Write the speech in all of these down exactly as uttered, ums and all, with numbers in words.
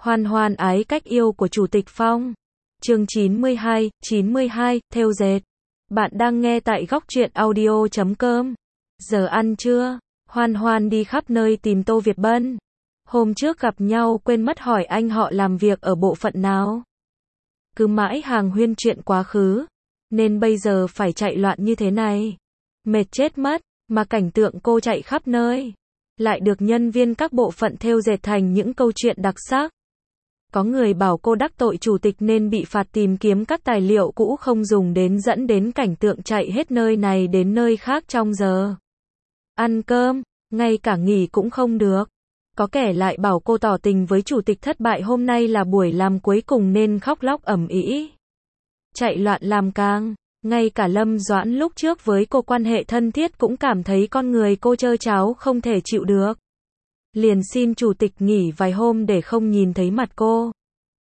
Hoan hoan ái cách yêu của Chủ tịch Phong. Chương chín mươi hai, chín mươi hai, thêu dệt. Bạn đang nghe tại góc truyện audio chấm com. Giờ ăn trưa, Hoan hoan đi khắp nơi tìm Tô Việt Bân. Hôm trước gặp nhau quên mất hỏi anh họ làm việc ở bộ phận nào. Cứ mãi hàng huyên chuyện quá khứ, nên bây giờ phải chạy loạn như thế này. Mệt chết mất, mà cảnh tượng cô chạy khắp nơi lại được nhân viên các bộ phận thêu dệt thành những câu chuyện đặc sắc. Có người bảo cô đắc tội chủ tịch nên bị phạt tìm kiếm các tài liệu cũ không dùng đến, dẫn đến cảnh tượng chạy hết nơi này đến nơi khác trong giờ ăn cơm, ngay cả nghỉ cũng không được. Có kẻ lại bảo cô tỏ tình với chủ tịch thất bại, hôm nay là buổi làm cuối cùng nên khóc lóc ầm ĩ. Chạy loạn làm càng, ngay cả Lâm Doãn lúc trước với cô quan hệ thân thiết cũng cảm thấy con người cô trơ tráo không thể chịu được. Liền xin chủ tịch nghỉ vài hôm để không nhìn thấy mặt cô.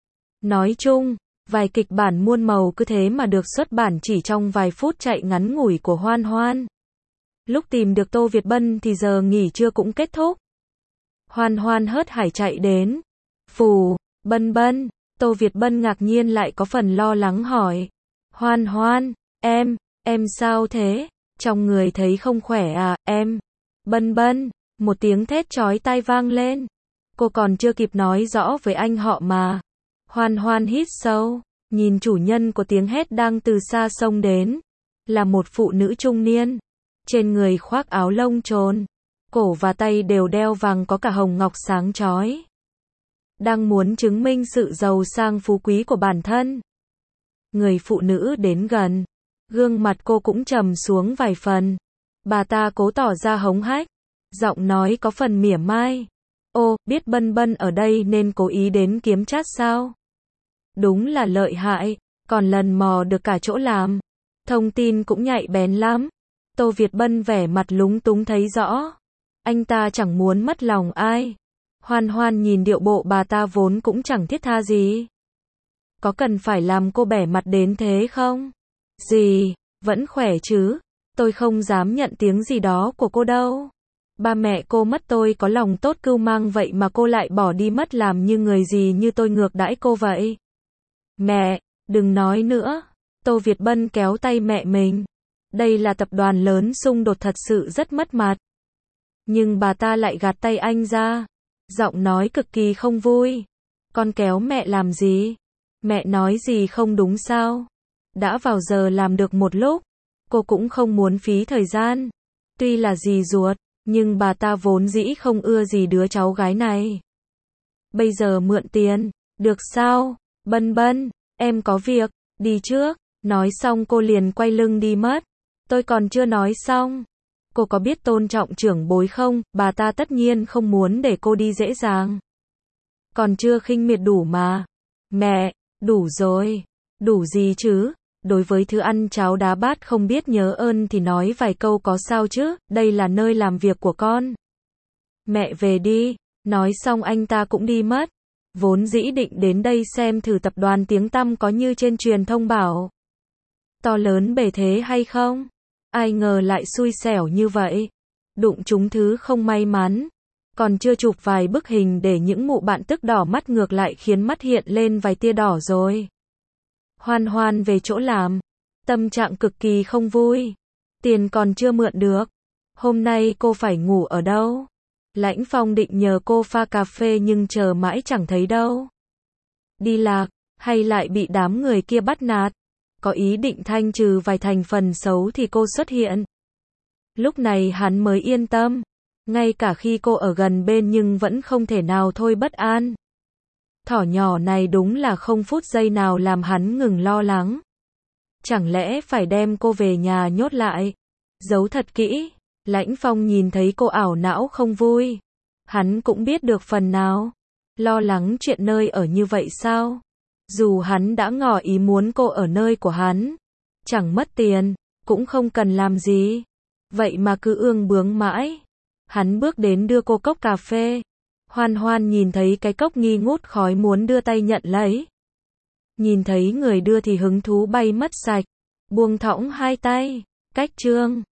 Nói chung, vài kịch bản muôn màu cứ thế mà được xuất bản chỉ trong vài phút chạy ngắn ngủi của Hoan Hoan. Lúc tìm được Tô Việt Bân thì giờ nghỉ trưa cũng kết thúc. Hoan Hoan hớt hải chạy đến. Phù, Bân Bân. Tô Việt Bân ngạc nhiên lại có phần lo lắng hỏi. Hoan Hoan, em, em sao thế? Trong người thấy không khỏe à, em? Bân Bân. Một tiếng thét chói tai vang lên. Cô còn chưa kịp nói rõ với anh họ mà. Hoan Hoan hít sâu, nhìn chủ nhân của tiếng hét đang từ xa xông đến. Là một phụ nữ trung niên. Trên người khoác áo lông trồn. Cổ và tay đều đeo vàng có cả hồng ngọc sáng chói. Đang muốn chứng minh sự giàu sang phú quý của bản thân. Người phụ nữ đến gần. Gương mặt cô cũng trầm xuống vài phần. Bà ta cố tỏ ra hống hách. Giọng nói có phần mỉa mai. Ô, biết Bân Bân ở đây nên cố ý đến kiếm chát sao? Đúng là lợi hại, còn lần mò được cả chỗ làm. Thông tin cũng nhạy bén lắm. Tô Việt Bân vẻ mặt lúng túng thấy rõ. Anh ta chẳng muốn mất lòng ai. Hoan Hoan nhìn điệu bộ bà ta vốn cũng chẳng thiết tha gì. Có cần phải làm cô bẻ mặt đến thế không? Gì, vẫn khỏe chứ? Tôi không dám nhận tiếng gì đó của cô đâu. Ba mẹ cô mất tôi có lòng tốt cưu mang vậy mà cô lại bỏ đi mất, làm như người gì như tôi ngược đãi cô vậy. Mẹ, đừng nói nữa. Tô Việt Bân kéo tay mẹ mình. Đây là tập đoàn lớn, xung đột thật sự rất mất mặt. Nhưng bà ta lại gạt tay anh ra. Giọng nói cực kỳ không vui. Con kéo mẹ làm gì? Mẹ nói gì không đúng sao? Đã vào giờ làm được một lúc. Cô cũng không muốn phí thời gian. Tuy là dì ruột, nhưng bà ta vốn dĩ không ưa gì đứa cháu gái này. Bây giờ mượn tiền, được sao? Bân Bân, em có việc, đi trước. Nói xong cô liền quay lưng đi mất. Tôi còn chưa nói xong. Cô có biết tôn trọng trưởng bối không? Bà ta tất nhiên không muốn để cô đi dễ dàng. Còn chưa khinh miệt đủ mà. Mẹ, đủ rồi. Đủ gì chứ? Đối với thứ ăn cháo đá bát không biết nhớ ơn thì nói vài câu có sao chứ, đây là nơi làm việc của con. Mẹ về đi. Nói xong anh ta cũng đi mất. Vốn dĩ định đến đây xem thử tập đoàn tiếng tăm có như trên truyền thông bảo. To lớn bề thế hay không? Ai ngờ lại xui xẻo như vậy. Đụng trúng thứ không may mắn. Còn chưa chụp vài bức hình để những mụ bạn tức đỏ mắt, ngược lại khiến mắt hiện lên vài tia đỏ rồi. Hoan Hoan về chỗ làm. Tâm trạng cực kỳ không vui. Tiền còn chưa mượn được. Hôm nay cô phải ngủ ở đâu? Lãnh Phong định nhờ cô pha cà phê nhưng chờ mãi chẳng thấy đâu. Đi lạc, hay lại bị đám người kia bắt nạt? Có ý định thanh trừ vài thành phần xấu thì cô xuất hiện. Lúc này hắn mới yên tâm. Ngay cả khi cô ở gần bên nhưng vẫn không thể nào thôi bất an. Thỏ nhỏ này đúng là không phút giây nào làm hắn ngừng lo lắng. Chẳng lẽ phải đem cô về nhà nhốt lại? Giấu thật kỹ. Lãnh Phong nhìn thấy cô ảo não không vui. Hắn cũng biết được phần nào. Lo lắng chuyện nơi ở như vậy sao? Dù hắn đã ngỏ ý muốn cô ở nơi của hắn. Chẳng mất tiền, cũng không cần làm gì. Vậy mà cứ ương bướng mãi. Hắn bước đến đưa cô cốc cà phê. Hoan Hoan nhìn thấy cái cốc nghi ngút khói muốn đưa tay nhận lấy. Nhìn thấy người đưa thì hứng thú bay mất sạch. Buông thõng hai tay. Cách trương.